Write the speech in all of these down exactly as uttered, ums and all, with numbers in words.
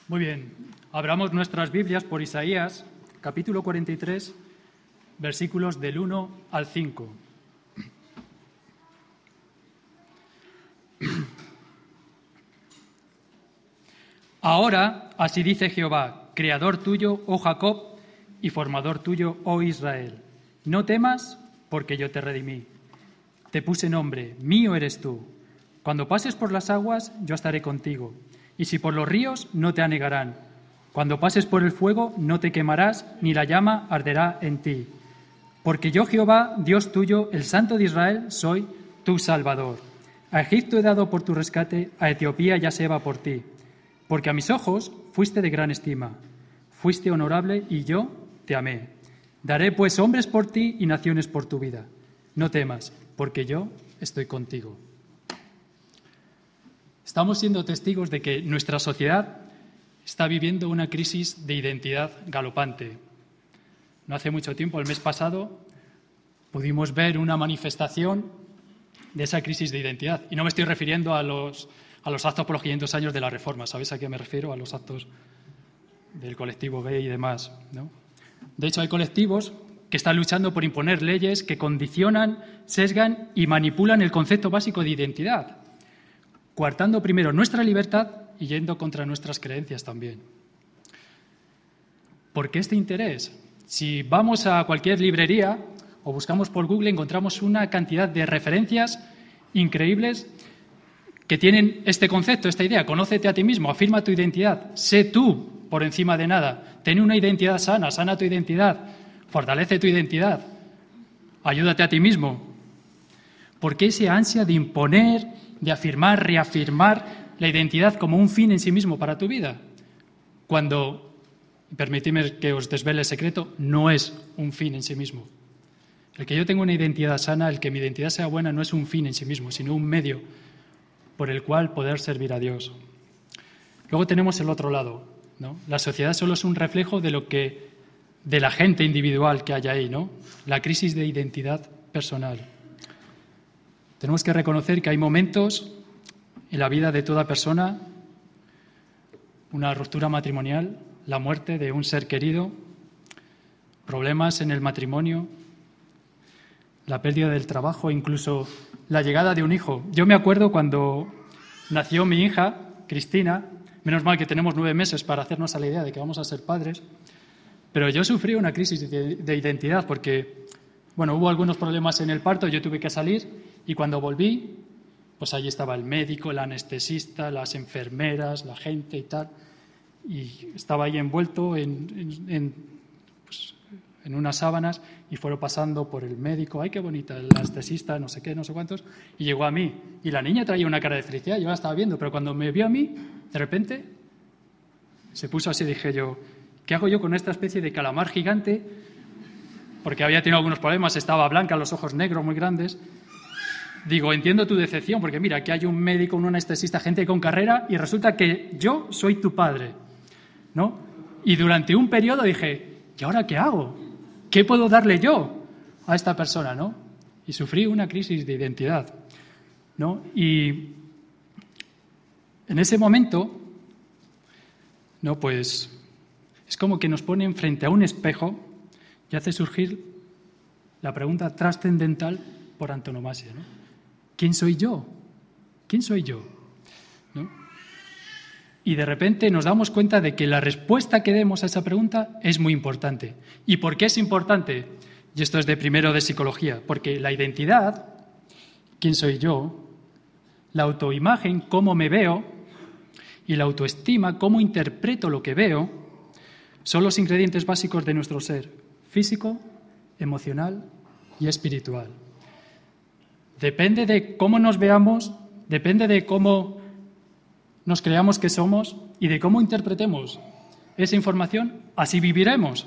Muy bien, abramos nuestras Biblias por Isaías, capítulo cuarenta y tres, versículos del uno al cinco. Ahora, así dice Jehová, creador tuyo, oh Jacob, y formador tuyo, oh Israel. No temas, porque yo te redimí. Te puse nombre, mío eres tú. Cuando pases por las aguas, yo estaré contigo. Y si por los ríos, no te anegarán. Cuando pases por el fuego, no te quemarás, ni la llama arderá en ti. Porque yo, Jehová, Dios tuyo, el Santo de Israel, soy tu Salvador. A Egipto he dado por tu rescate, a Etiopía y a Seba por ti. Porque a mis ojos fuiste de gran estima. Fuiste honorable y yo te amé. Daré pues hombres por ti y naciones por tu vida. No temas, porque yo estoy contigo. Estamos siendo testigos de que nuestra sociedad está viviendo una crisis de identidad galopante. No hace mucho tiempo, el mes pasado, pudimos ver una manifestación de esa crisis de identidad. Y no me estoy refiriendo a los, a los actos por los quinientos años de la Reforma. ¿Sabéis a qué me refiero? A los actos del colectivo gay y demás, ¿no? De hecho, hay colectivos que están luchando por imponer leyes que condicionan, sesgan y manipulan el concepto básico de identidad, coartando primero nuestra libertad y yendo contra nuestras creencias también. ¿Por qué este interés? Si vamos a cualquier librería o buscamos por Google, encontramos una cantidad de referencias increíbles que tienen este concepto, esta idea. Conócete a ti mismo, afirma tu identidad, sé tú por encima de nada, ten una identidad sana, sana tu identidad, fortalece tu identidad, ayúdate a ti mismo. ¿Por qué esa ansia de imponer, de afirmar, reafirmar la identidad como un fin en sí mismo para tu vida? Cuando, permitidme que os desvele el secreto, no es un fin en sí mismo. El que yo tenga una identidad sana, el que mi identidad sea buena, no es un fin en sí mismo, sino un medio por el cual poder servir a Dios. Luego tenemos el otro lado, ¿no? La sociedad solo es un reflejo de lo que, de la gente individual que hay ahí, ¿no? La crisis de identidad personal. Tenemos que reconocer que hay momentos en la vida de toda persona, una ruptura matrimonial, la muerte de un ser querido, problemas en el matrimonio, la pérdida del trabajo, incluso la llegada de un hijo. Yo me acuerdo cuando nació mi hija, Cristina, menos mal que tenemos nueve meses para hacernos a la idea de que vamos a ser padres, pero yo sufrí una crisis de, de identidad porque, bueno, hubo algunos problemas en el parto, yo tuve que salir y cuando volví, pues allí estaba el médico, el anestesista, las enfermeras, la gente y tal, y estaba ahí envuelto en, en, en, pues, en unas sábanas y fueron pasando por el médico, ¡ay, qué bonita!, el anestesista, no sé qué, no sé cuántos, y llegó a mí. Y la niña traía una cara de felicidad, yo la estaba viendo, pero cuando me vio a mí, de repente, se puso así, dije yo, ¿qué hago yo con esta especie de calamar gigante? Porque había tenido algunos problemas, estaba blanca, los ojos negros muy grandes. Digo, entiendo tu decepción, porque mira, aquí hay un médico, un anestesista, gente con carrera, y resulta que yo soy tu padre, ¿no? Y durante un periodo dije, ¿y ahora qué hago? ¿Qué puedo darle yo a esta persona, no? Y sufrí una crisis de identidad, ¿no? Y en ese momento, no, pues es como que nos ponen frente a un espejo y hace surgir la pregunta trascendental por antonomasia, ¿no? ¿Quién soy yo? ¿Quién soy yo? ¿No? Y de repente nos damos cuenta de que la respuesta que demos a esa pregunta es muy importante. ¿Y por qué es importante? Y esto es de primero de psicología, porque la identidad, quién soy yo, la autoimagen, cómo me veo, y la autoestima, cómo interpreto lo que veo, son los ingredientes básicos de nuestro ser físico, emocional y espiritual. Depende de cómo nos veamos, depende de cómo nos creamos que somos y de cómo interpretemos esa información, así viviremos.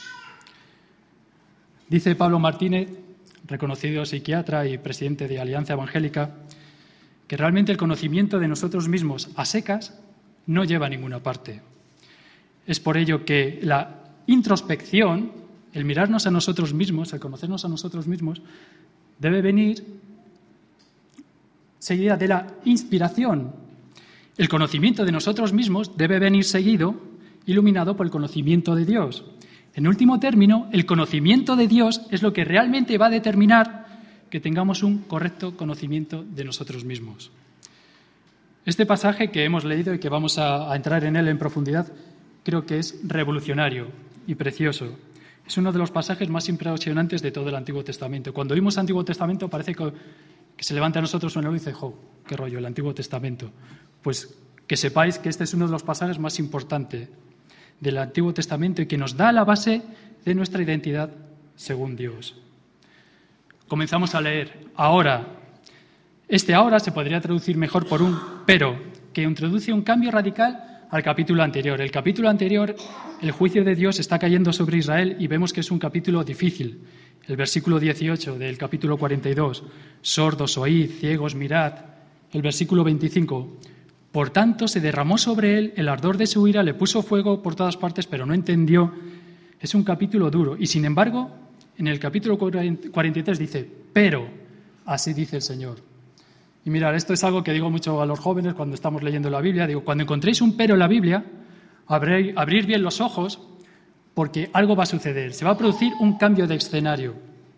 Dice Pablo Martínez, reconocido psiquiatra y presidente de Alianza Evangélica, que realmente el conocimiento de nosotros mismos a secas no lleva a ninguna parte. Es por ello que la introspección, el mirarnos a nosotros mismos, el conocernos a nosotros mismos, debe venir seguida de la inspiración. El conocimiento de nosotros mismos debe venir seguido, iluminado por el conocimiento de Dios. En último término, el conocimiento de Dios es lo que realmente va a determinar que tengamos un correcto conocimiento de nosotros mismos. Este pasaje que hemos leído y que vamos a, a entrar en él en profundidad, creo que es revolucionario y precioso. Es uno de los pasajes más impresionantes de todo el Antiguo Testamento. Cuando oímos Antiguo Testamento parece que, que se levanta a nosotros un y dice, jo, qué rollo, el Antiguo Testamento. Pues que sepáis que este es uno de los pasajes más importantes del Antiguo Testamento y que nos da la base de nuestra identidad según Dios. Comenzamos a leer. Ahora, este ahora se podría traducir mejor por un pero, que introduce un cambio radical al capítulo anterior. El capítulo anterior, el juicio de Dios está cayendo sobre Israel y vemos que es un capítulo difícil. El versículo dieciocho del capítulo cuarenta y dos, sordos oíd, ciegos mirad. El versículo veinticinco, por tanto se derramó sobre él el ardor de su ira, le puso fuego por todas partes, pero no entendió. Es un capítulo duro y sin embargo, en el capítulo cuarenta y tres dice, pero así dice el Señor. Y mirad, esto es algo que digo mucho a los jóvenes cuando estamos leyendo la Biblia. Digo, cuando encontréis un pero en la Biblia, abrir, abrir bien los ojos porque algo va a suceder. Se va a producir un cambio de escenario.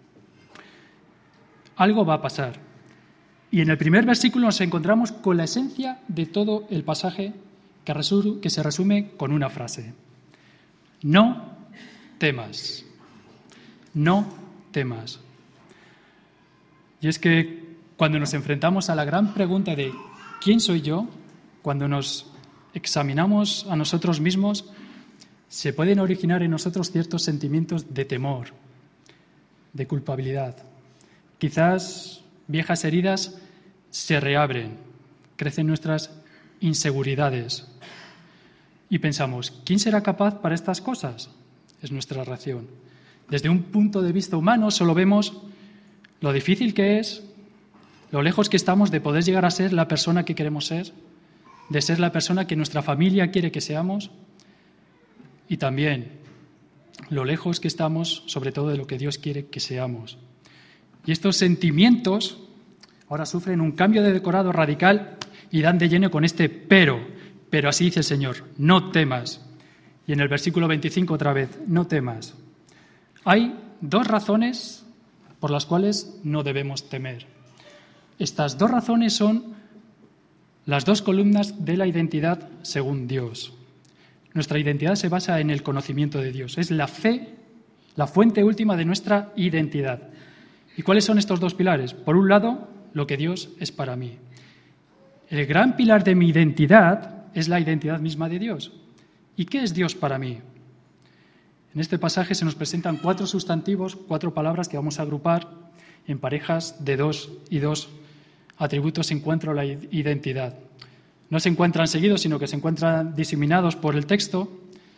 Algo va a pasar. Y en el primer versículo nos encontramos con la esencia de todo el pasaje que, resu- que se resume con una frase. No temas. No temas. Y es que cuando nos enfrentamos a la gran pregunta de ¿quién soy yo?, cuando nos examinamos a nosotros mismos, se pueden originar en nosotros ciertos sentimientos de temor, de culpabilidad. Quizás viejas heridas se reabren, crecen nuestras inseguridades y pensamos, ¿quién será capaz para estas cosas? Es nuestra reacción. Desde un punto de vista humano solo vemos lo difícil que es, lo lejos que estamos de poder llegar a ser la persona que queremos ser, de ser la persona que nuestra familia quiere que seamos y también lo lejos que estamos, sobre todo, de lo que Dios quiere que seamos. Y estos sentimientos ahora sufren un cambio de decorado radical y dan de lleno con este pero, pero así dice el Señor, no temas. Y en el versículo veinticinco otra vez, no temas. Hay dos razones por las cuales no debemos temer. Estas dos razones son las dos columnas de la identidad según Dios. Nuestra identidad se basa en el conocimiento de Dios. Es la fe, la fuente última de nuestra identidad. ¿Y cuáles son estos dos pilares? Por un lado, lo que Dios es para mí. El gran pilar de mi identidad es la identidad misma de Dios. ¿Y qué es Dios para mí? En este pasaje se nos presentan cuatro sustantivos, cuatro palabras que vamos a agrupar en parejas de dos y dos atributos en cuanto a la identidad. No se encuentran seguidos, sino que se encuentran diseminados por el texto.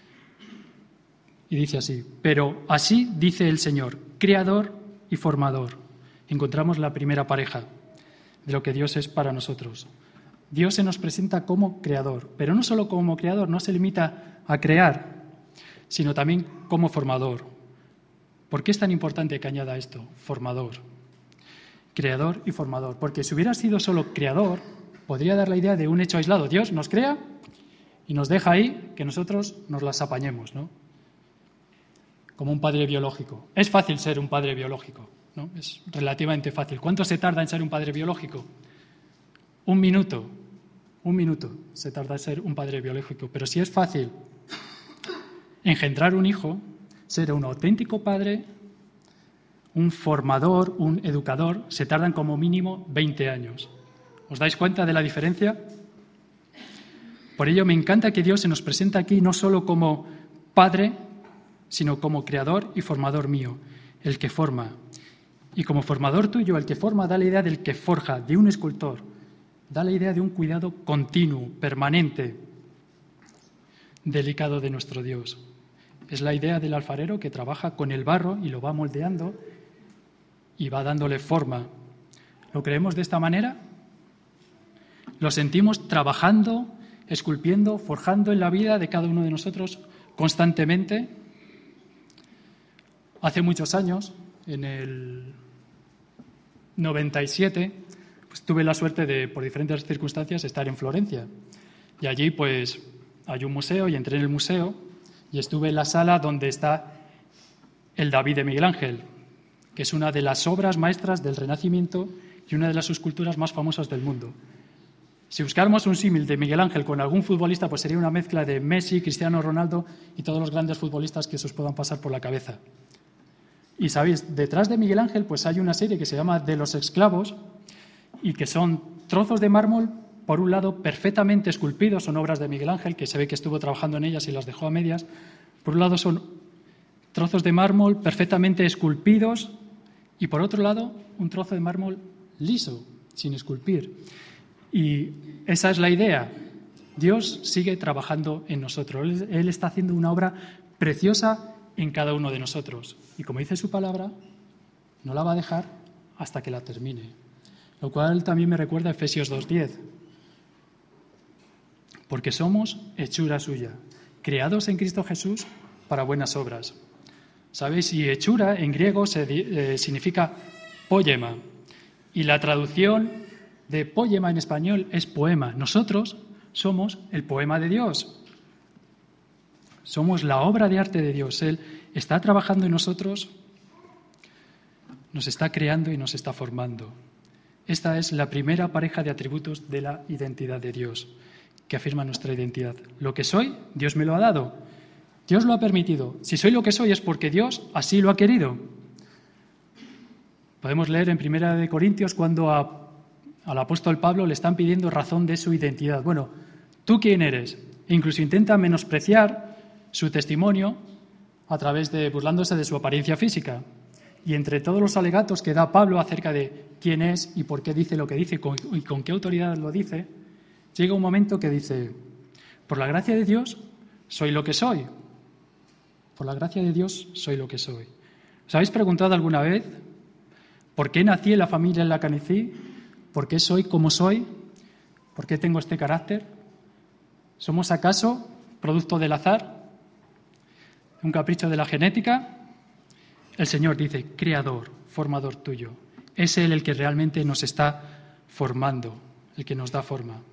Y dice así, pero así dice el Señor, creador y formador. Encontramos la primera pareja de lo que Dios es para nosotros. Dios se nos presenta como creador, pero no solo como creador, no se limita a crear, sino también como formador. ¿Por qué es tan importante que añada esto? Formador. Creador y formador. Porque si hubiera sido solo creador, podría dar la idea de un hecho aislado. Dios nos crea y nos deja ahí que nosotros nos las apañemos, ¿no? Como un padre biológico. Es fácil ser un padre biológico, ¿no? Es relativamente fácil. ¿Cuánto se tarda en ser un padre biológico? Un minuto. Un minuto se tarda en ser un padre biológico. Pero si es fácil engendrar un hijo, ser un auténtico padre, un formador, un educador, se tardan como mínimo veinte años. ¿Os dais cuenta de la diferencia? Por ello me encanta que Dios se nos presenta aquí no solo como Padre, sino como creador y formador mío, el que forma. Y como formador tuyo, el que forma da la idea del que forja, de un escultor, da la idea de un cuidado continuo, permanente, delicado de nuestro Dios. Es la idea del alfarero que trabaja con el barro y lo va moldeando y va dándole forma. ¿Lo creemos de esta manera? ¿Lo sentimos trabajando, esculpiendo, forjando en la vida de cada uno de nosotros constantemente? Hace muchos años, en el noventa y siete, pues tuve la suerte de, por diferentes circunstancias, estar en Florencia. Y allí pues hay un museo y entré en el museo y estuve en la sala donde está el David de Miguel Ángel, que es una de las obras maestras del Renacimiento y una de las esculturas más famosas del mundo. Si buscáramos un símil de Miguel Ángel con algún futbolista, pues sería una mezcla de Messi, Cristiano Ronaldo y todos los grandes futbolistas que se os puedan pasar por la cabeza. Y sabéis, detrás de Miguel Ángel pues hay una serie que se llama De los esclavos y que son trozos de mármol, por un lado perfectamente esculpidos, son obras de Miguel Ángel, que se ve que estuvo trabajando en ellas y las dejó a medias. Por un lado son trozos de mármol perfectamente esculpidos y por otro lado un trozo de mármol liso, sin esculpir. Y esa es la idea. Dios sigue trabajando en nosotros. Él, Él está haciendo una obra preciosa en cada uno de nosotros. Y como dice su palabra, no la va a dejar hasta que la termine. Lo cual también me recuerda a Efesios dos diez. Porque somos hechura suya, creados en Cristo Jesús para buenas obras. ¿Sabéis? Y hechura en griego se, eh, significa poema. Y la traducción de poema en español es poema. Nosotros somos el poema de Dios. Somos la obra de arte de Dios. Él está trabajando en nosotros, nos está creando y nos está formando. Esta es la primera pareja de atributos de la identidad de Dios, que afirma nuestra identidad. Lo que soy, Dios me lo ha dado. Dios lo ha permitido. Si soy lo que soy es porque Dios así lo ha querido. Podemos leer en Primera de Corintios cuando a Al apóstol Pablo le están pidiendo razón de su identidad. Bueno, ¿tú quién eres? E incluso intenta menospreciar su testimonio a través de burlándose de su apariencia física. Y entre todos los alegatos que da Pablo acerca de quién es y por qué dice lo que dice y con qué autoridad lo dice, llega un momento que dice, por la gracia de Dios soy lo que soy. Por la gracia de Dios soy lo que soy. ¿Os habéis preguntado alguna vez por qué nací en la familia en la que nací? ¿Por qué soy como soy? ¿Por qué tengo este carácter? ¿Somos acaso producto del azar? ¿Un capricho de la genética? El Señor dice, creador, formador tuyo. Es Él el que realmente nos está formando, el que nos da forma.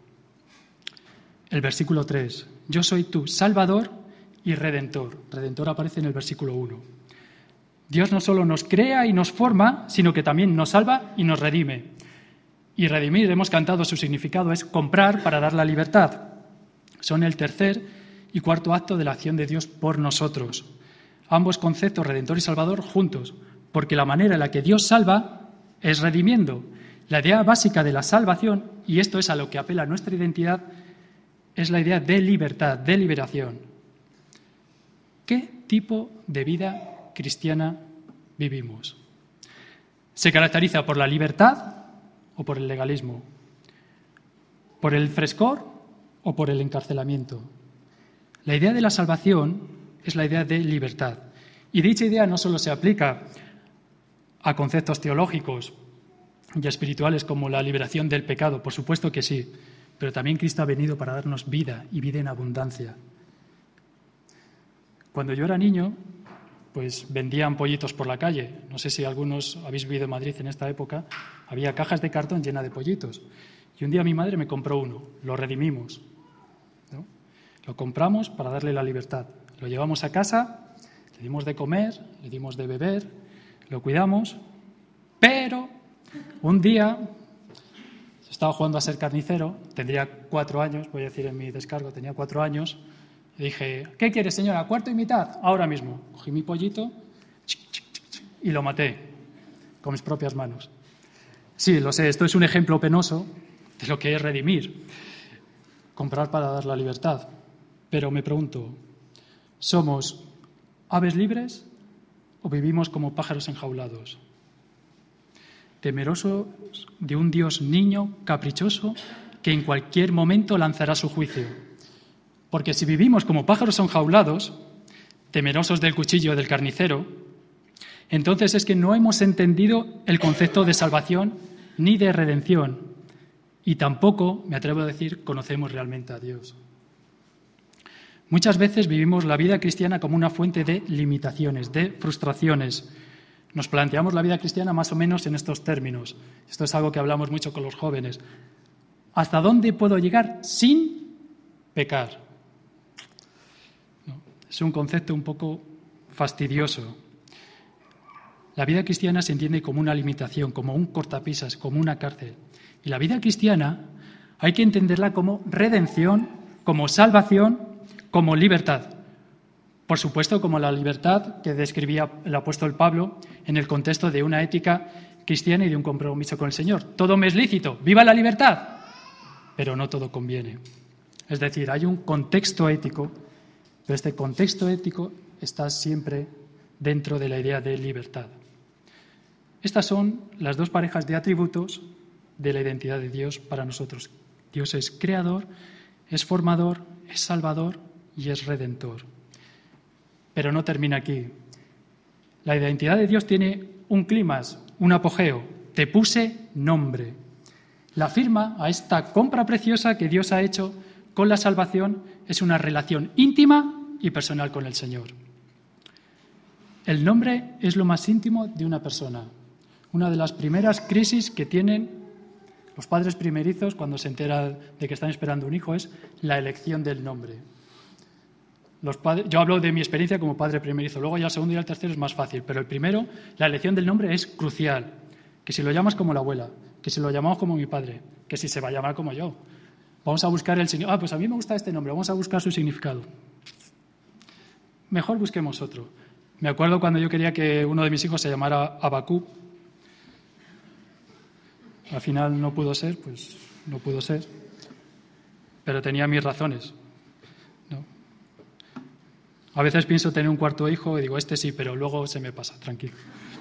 El versículo tres, yo soy tu Salvador y Redentor. Redentor aparece en el versículo uno. Dios no solo nos crea y nos forma, sino que también nos salva y nos redime. Y redimir, hemos cantado, su significado es comprar para dar la libertad. Son el tercer y cuarto acto de la acción de Dios por nosotros. Ambos conceptos, Redentor y Salvador, juntos, porque la manera en la que Dios salva es redimiendo. La idea básica de la salvación, y esto es a lo que apela nuestra identidad, es la idea de libertad, de liberación. ¿Qué tipo de vida cristiana vivimos? ¿Se caracteriza por la libertad o por el legalismo? ¿Por el frescor o por el encarcelamiento? La idea de la salvación es la idea de libertad. Y dicha idea no solo se aplica a conceptos teológicos y espirituales como la liberación del pecado, por supuesto que sí, pero también Cristo ha venido para darnos vida y vida en abundancia. Cuando yo era niño, pues vendían pollitos por la calle. No sé si algunos habéis vivido en Madrid en esta época. Había cajas de cartón llenas de pollitos. Y un día mi madre me compró uno. Lo redimimos, ¿no? Lo compramos para darle la libertad. Lo llevamos a casa, le dimos de comer, le dimos de beber, lo cuidamos. Pero un día estaba jugando a ser carnicero. Tendría cuatro años, voy a decir en mi descargo, tenía cuatro años. Le dije, ¿qué quieres, señora? ¿Cuarto y mitad? Ahora mismo. Cogí mi pollito y lo maté con mis propias manos. Sí, lo sé, esto es un ejemplo penoso de lo que es redimir, comprar para dar la libertad. Pero me pregunto, ¿somos aves libres o vivimos como pájaros enjaulados? Temerosos de un Dios niño, caprichoso, que en cualquier momento lanzará su juicio. Porque si vivimos como pájaros enjaulados, temerosos del cuchillo del carnicero, entonces es que no hemos entendido el concepto de salvación ni de redención. Y tampoco, me atrevo a decir, conocemos realmente a Dios. Muchas veces vivimos la vida cristiana como una fuente de limitaciones, de frustraciones. Nos planteamos la vida cristiana más o menos en estos términos. Esto es algo que hablamos mucho con los jóvenes. ¿Hasta dónde puedo llegar sin pecar. ¿No? Es un concepto un poco fastidioso. La vida cristiana se entiende como una limitación, como un cortapisas, como una cárcel. Y la vida cristiana hay que entenderla como redención, como salvación, como libertad. Por supuesto, como la libertad que describía el apóstol Pablo en el contexto de una ética cristiana y de un compromiso con el Señor. Todo me es lícito, ¡viva la libertad! Pero no todo conviene. Es decir, hay un contexto ético, pero este contexto ético está siempre dentro de la idea de libertad. Estas son las dos parejas de atributos de la identidad de Dios para nosotros. Dios es creador, es formador, es salvador y es redentor. Pero no termina aquí. La identidad de Dios tiene un clímax, un apogeo. Te puse nombre. La firma a esta compra preciosa que Dios ha hecho con la salvación es una relación íntima y personal con el Señor. El nombre es lo más íntimo de una persona. Una de las primeras crisis que tienen los padres primerizos cuando se enteran de que están esperando un hijo es la elección del nombre. Los padres, yo hablo de mi experiencia como padre primerizo, luego ya el segundo y el tercero es más fácil, pero el primero, la elección del nombre es crucial. Que si lo llamas como la abuela, que si lo llamamos como mi padre, que si se va a llamar como yo. Vamos a buscar el significado. Ah, pues a mí me gusta este nombre, vamos a buscar su significado. Mejor busquemos otro. Me acuerdo cuando yo quería que uno de mis hijos se llamara Abacú. Al final no pudo ser, pues no pudo ser. Pero tenía mis razones. ¿No? A veces pienso tener un cuarto hijo y digo, este sí, pero luego se me pasa, tranquilo.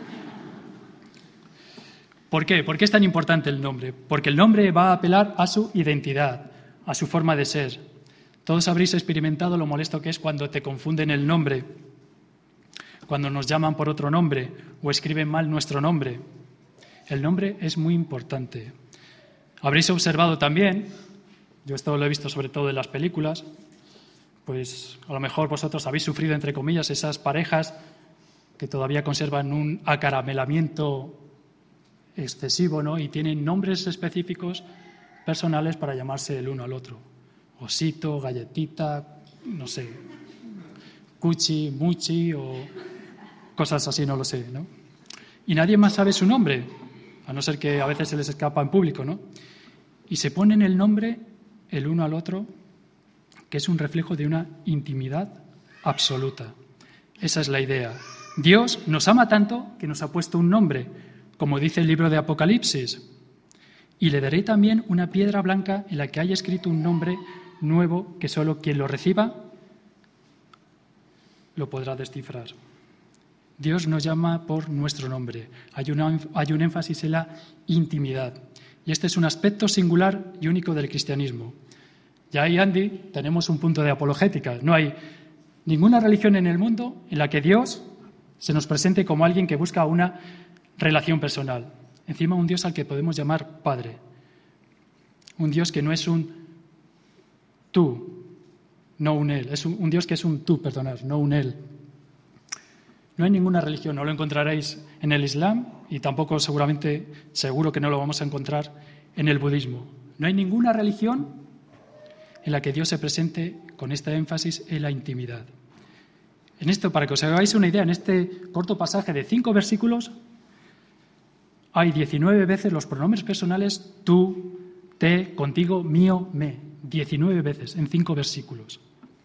¿Por qué? ¿Por qué es tan importante el nombre? Porque el nombre va a apelar a su identidad, a su forma de ser. Todos habréis experimentado lo molesto que es cuando te confunden el nombre, cuando nos llaman por otro nombre o escriben mal nuestro nombre. El nombre es muy importante. Habréis observado también, yo esto lo he visto sobre todo en las películas, pues a lo mejor vosotros habéis sufrido, entre comillas, esas parejas que todavía conservan un acaramelamiento excesivo, ¿no? Y tienen nombres específicos personales para llamarse el uno al otro. Osito, galletita, no sé, cuchi, muchi o cosas así, no lo sé, ¿no? Y nadie más sabe su nombre, a no ser que a veces se les escapa en público, ¿no? Y se ponen el nombre el uno al otro, que es un reflejo de una intimidad absoluta. Esa es la idea. Dios nos ama tanto que nos ha puesto un nombre, como dice el libro de Apocalipsis. Y le daré también una piedra blanca en la que haya escrito un nombre nuevo que solo quien lo reciba lo podrá descifrar. Dios nos llama por nuestro nombre. Hay, una, hay un énfasis en la intimidad. Y este es un aspecto singular y único del cristianismo. Ya ahí, Andy, tenemos un punto de apologética. No hay ninguna religión en el mundo en la que Dios se nos presente como alguien que busca una relación personal. Encima, un Dios al que podemos llamar Padre. Un Dios que no es un tú, no un Él. Es un, un Dios que es un tú, perdonar, no un Él. No hay ninguna religión, no lo encontraréis en el Islam y tampoco seguramente, seguro que no lo vamos a encontrar en el budismo. No hay ninguna religión en la que Dios se presente con este énfasis en la intimidad. En esto, para que os hagáis una idea, en este corto pasaje de cinco versículos, hay diecinueve veces los pronombres personales tú, te, contigo, mío, me. diecinueve veces en cinco versículos.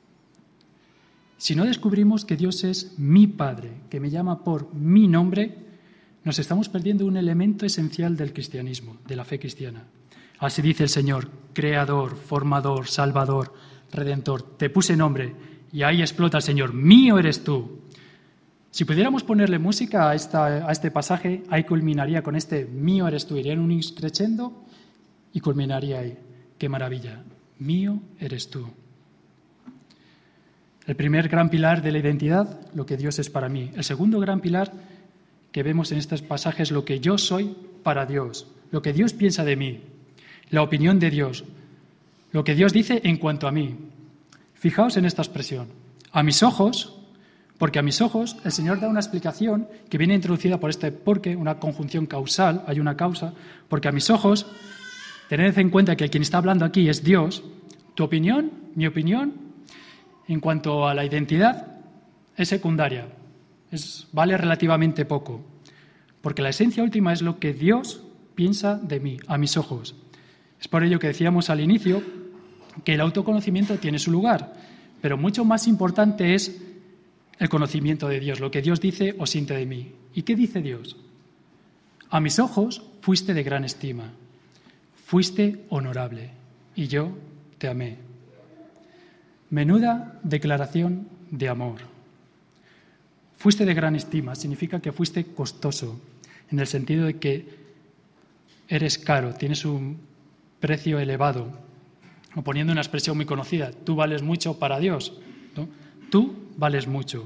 Si no descubrimos que Dios es mi Padre, que me llama por mi nombre, nos estamos perdiendo un elemento esencial del cristianismo, de la fe cristiana. Así dice el Señor, creador, formador, salvador, redentor. Te puse nombre y ahí explota el Señor, mío eres tú. Si pudiéramos ponerle música a, esta, a este pasaje, ahí culminaría con este mío eres tú. Iría en un crescendo y culminaría ahí. ¡Qué maravilla! Mío eres tú. El primer gran pilar de la identidad, lo que Dios es para mí. El segundo gran pilar que vemos en estos pasajes, lo que yo soy para Dios, lo que Dios piensa de mí, la opinión de Dios, lo que Dios dice en cuanto a mí. Fijaos en esta expresión. A mis ojos, porque a mis ojos el Señor da una explicación que viene introducida por este porque, una conjunción causal, hay una causa, porque a mis ojos, tened en cuenta que quien está hablando aquí es Dios, Tu opinión, mi opinión, en cuanto a la identidad, es secundaria, es, vale relativamente poco, porque la esencia última es lo que Dios piensa de mí, a mis ojos. Es por ello que decíamos al inicio que el autoconocimiento tiene su lugar, pero mucho más importante es el conocimiento de Dios, lo que Dios dice o siente de mí. ¿Y qué dice Dios? A mis ojos fuiste de gran estima, fuiste honorable, y yo te amé. Menuda declaración de amor. Fuiste de gran estima, significa que fuiste costoso, en el sentido de que eres caro, tienes un precio elevado. O poniendo una expresión muy conocida, tú vales mucho para Dios, ¿no? Tú vales mucho.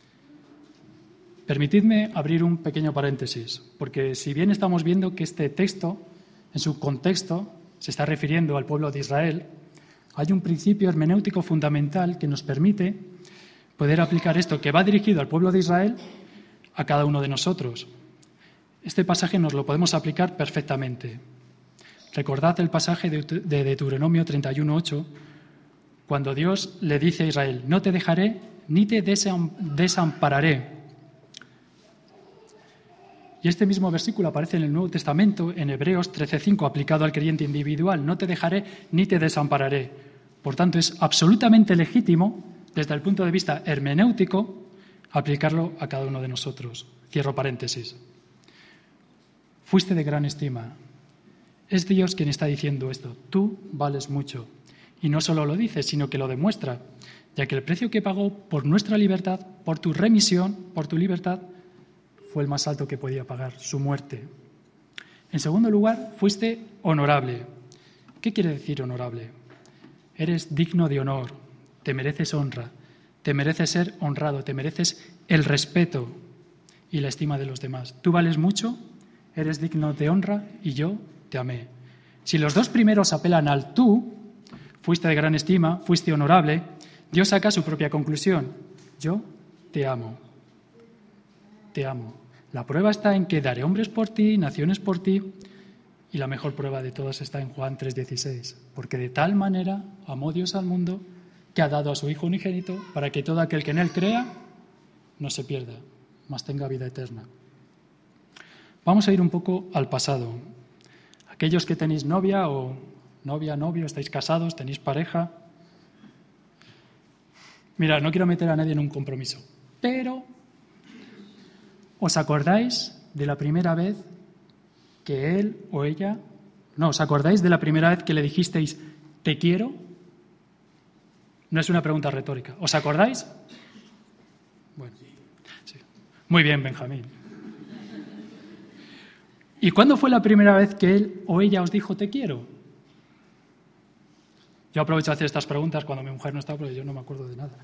Permitidme abrir un pequeño paréntesis, porque si bien estamos viendo que este texto, en su contexto, se está refiriendo al pueblo de Israel, hay un principio hermenéutico fundamental que nos permite poder aplicar esto, que va dirigido al pueblo de Israel, a cada uno de nosotros. Este pasaje nos lo podemos aplicar perfectamente. Recordad el pasaje de Deuteronomio treinta y uno, ocho, cuando Dios le dice a Israel, no te dejaré ni te desampararé. Y este mismo versículo aparece en el Nuevo Testamento, en Hebreos trece cinco, aplicado al creyente individual. No te dejaré ni te desampararé. Por tanto, es absolutamente legítimo, desde el punto de vista hermenéutico, aplicarlo a cada uno de nosotros. Cierro paréntesis. Fuiste de gran estima. Es Dios quien está diciendo esto. Tú vales mucho. Y no solo lo dice, sino que lo demuestra, ya que el precio que pagó por nuestra libertad, por tu remisión, por tu libertad, fue el más alto que podía pagar, su muerte. En segundo lugar, fuiste honorable. ¿Qué quiere decir honorable? Eres digno de honor, te mereces honra, te mereces ser honrado, te mereces el respeto y la estima de los demás. Tú vales mucho, eres digno de honra y yo te amé. Si los dos primeros apelan al tú, fuiste de gran estima, fuiste honorable, Dios saca su propia conclusión. Yo te amo. Te amo. La prueba está en que daré hombres por ti, naciones por ti, y la mejor prueba de todas está en Juan tres dieciséis, porque de tal manera amó Dios al mundo que ha dado a su Hijo unigénito para que todo aquel que en él crea no se pierda, mas tenga vida eterna. Vamos a ir un poco al pasado. Aquellos que tenéis novia o novia, novio, estáis casados, tenéis pareja. Mira, no quiero meter a nadie en un compromiso, pero ¿os acordáis de la primera vez que él o ella... No, ¿os acordáis de la primera vez que le dijisteis te quiero? No es una pregunta retórica. ¿Os acordáis? Bueno, sí. Muy bien, Benjamín. ¿Y cuándo fue la primera vez que él o ella os dijo te quiero? Yo aprovecho a hacer estas preguntas cuando mi mujer no está, porque yo no me acuerdo de nada.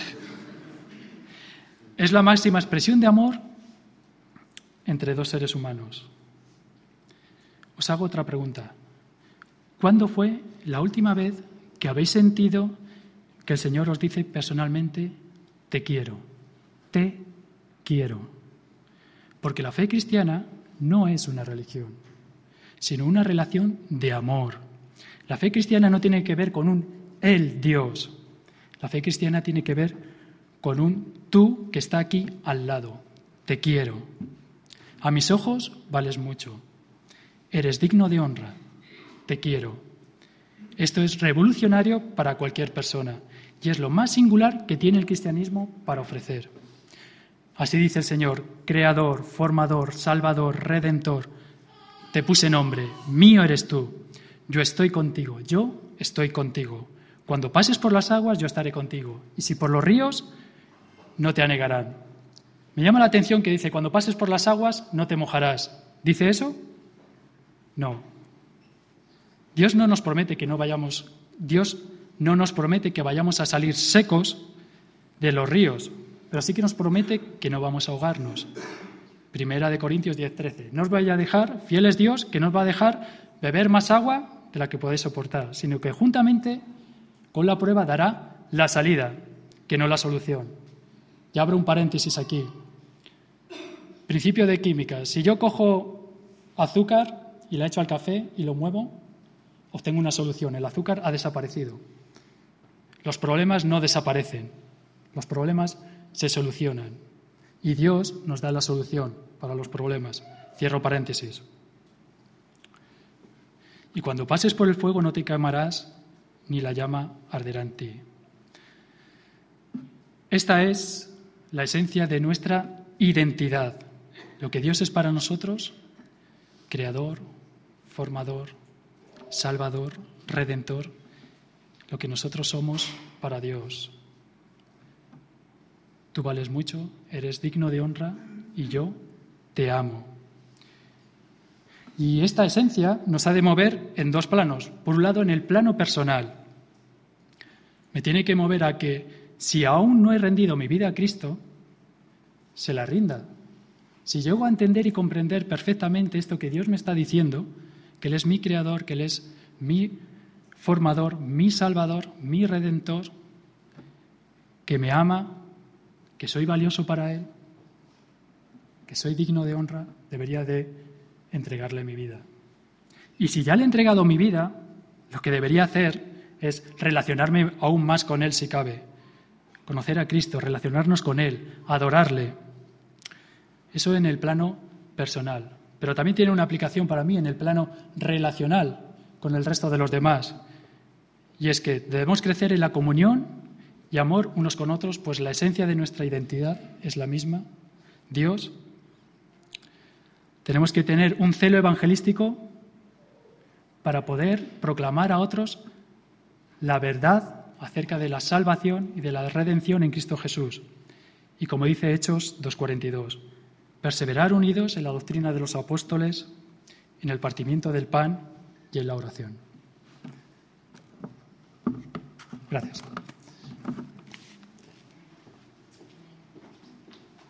Es la máxima expresión de amor entre dos seres humanos. Os hago otra pregunta. ¿Cuándo fue la última vez que habéis sentido que el Señor os dice personalmente te quiero, te quiero? Porque la fe cristiana no es una religión, sino una relación de amor. La fe cristiana no tiene que ver con un el Dios. La fe cristiana tiene que ver con un tú que está aquí al lado. Te quiero. A mis ojos vales mucho. Eres digno de honra. Te quiero. Esto es revolucionario para cualquier persona y es lo más singular que tiene el cristianismo para ofrecer. Así dice el Señor, Creador, Formador, Salvador, Redentor. Te puse nombre, mío eres tú. Yo estoy contigo, yo estoy contigo. Cuando pases por las aguas, yo estaré contigo. Y si por los ríos, no te anegarán. Me llama la atención que dice, cuando pases por las aguas, no te mojarás. ¿Dice eso? No. Dios no nos promete que no vayamos, Dios no nos promete que vayamos a salir secos de los ríos, pero sí que nos promete que no vamos a ahogarnos. Primera de Corintios diez, trece. No os vaya a dejar, fiel es Dios, que no os va a dejar beber más agua de la que podéis soportar, sino que juntamente con la prueba dará la salida, que no la solución. Ya abro un paréntesis aquí. Principio de química. Si yo cojo azúcar y la echo al café y lo muevo, obtengo una solución. El azúcar ha desaparecido. los problemas no desaparecen, los problemas se solucionan y Dios nos da la solución para los problemas. Cierro paréntesis. Y cuando pases por el fuego no te quemarás, ni la llama arderá en ti. Esta es la esencia de nuestra identidad. Lo que Dios es para nosotros, creador, formador, salvador, redentor. Lo que nosotros somos para Dios. Tú vales mucho, eres digno de honra y yo te amo. Y esta esencia nos ha de mover en dos planos. Por un lado, en el plano personal. Me tiene que mover a que, si aún no he rendido mi vida a Cristo, se la rinda. Si llego a entender y comprender perfectamente esto que Dios me está diciendo, que Él es mi creador, que Él es mi formador, mi salvador, mi redentor, que me ama, que soy valioso para Él, que soy digno de honra, debería de entregarle mi vida. Y si ya le he entregado mi vida, lo que debería hacer es relacionarme aún más con Él si cabe, conocer a Cristo, relacionarnos con Él, adorarle. Eso en el plano personal, pero también tiene una aplicación para mí en el plano relacional con el resto de los demás. Y es que debemos crecer en la comunión y amor unos con otros, pues la esencia de nuestra identidad es la misma, Dios. Tenemos que tener un celo evangelístico para poder proclamar a otros la verdad acerca de la salvación y de la redención en Cristo Jesús. Y como dice Hechos dos cuarenta y dos, perseverar unidos en la doctrina de los apóstoles, en el partimiento del pan y en la oración. Gracias.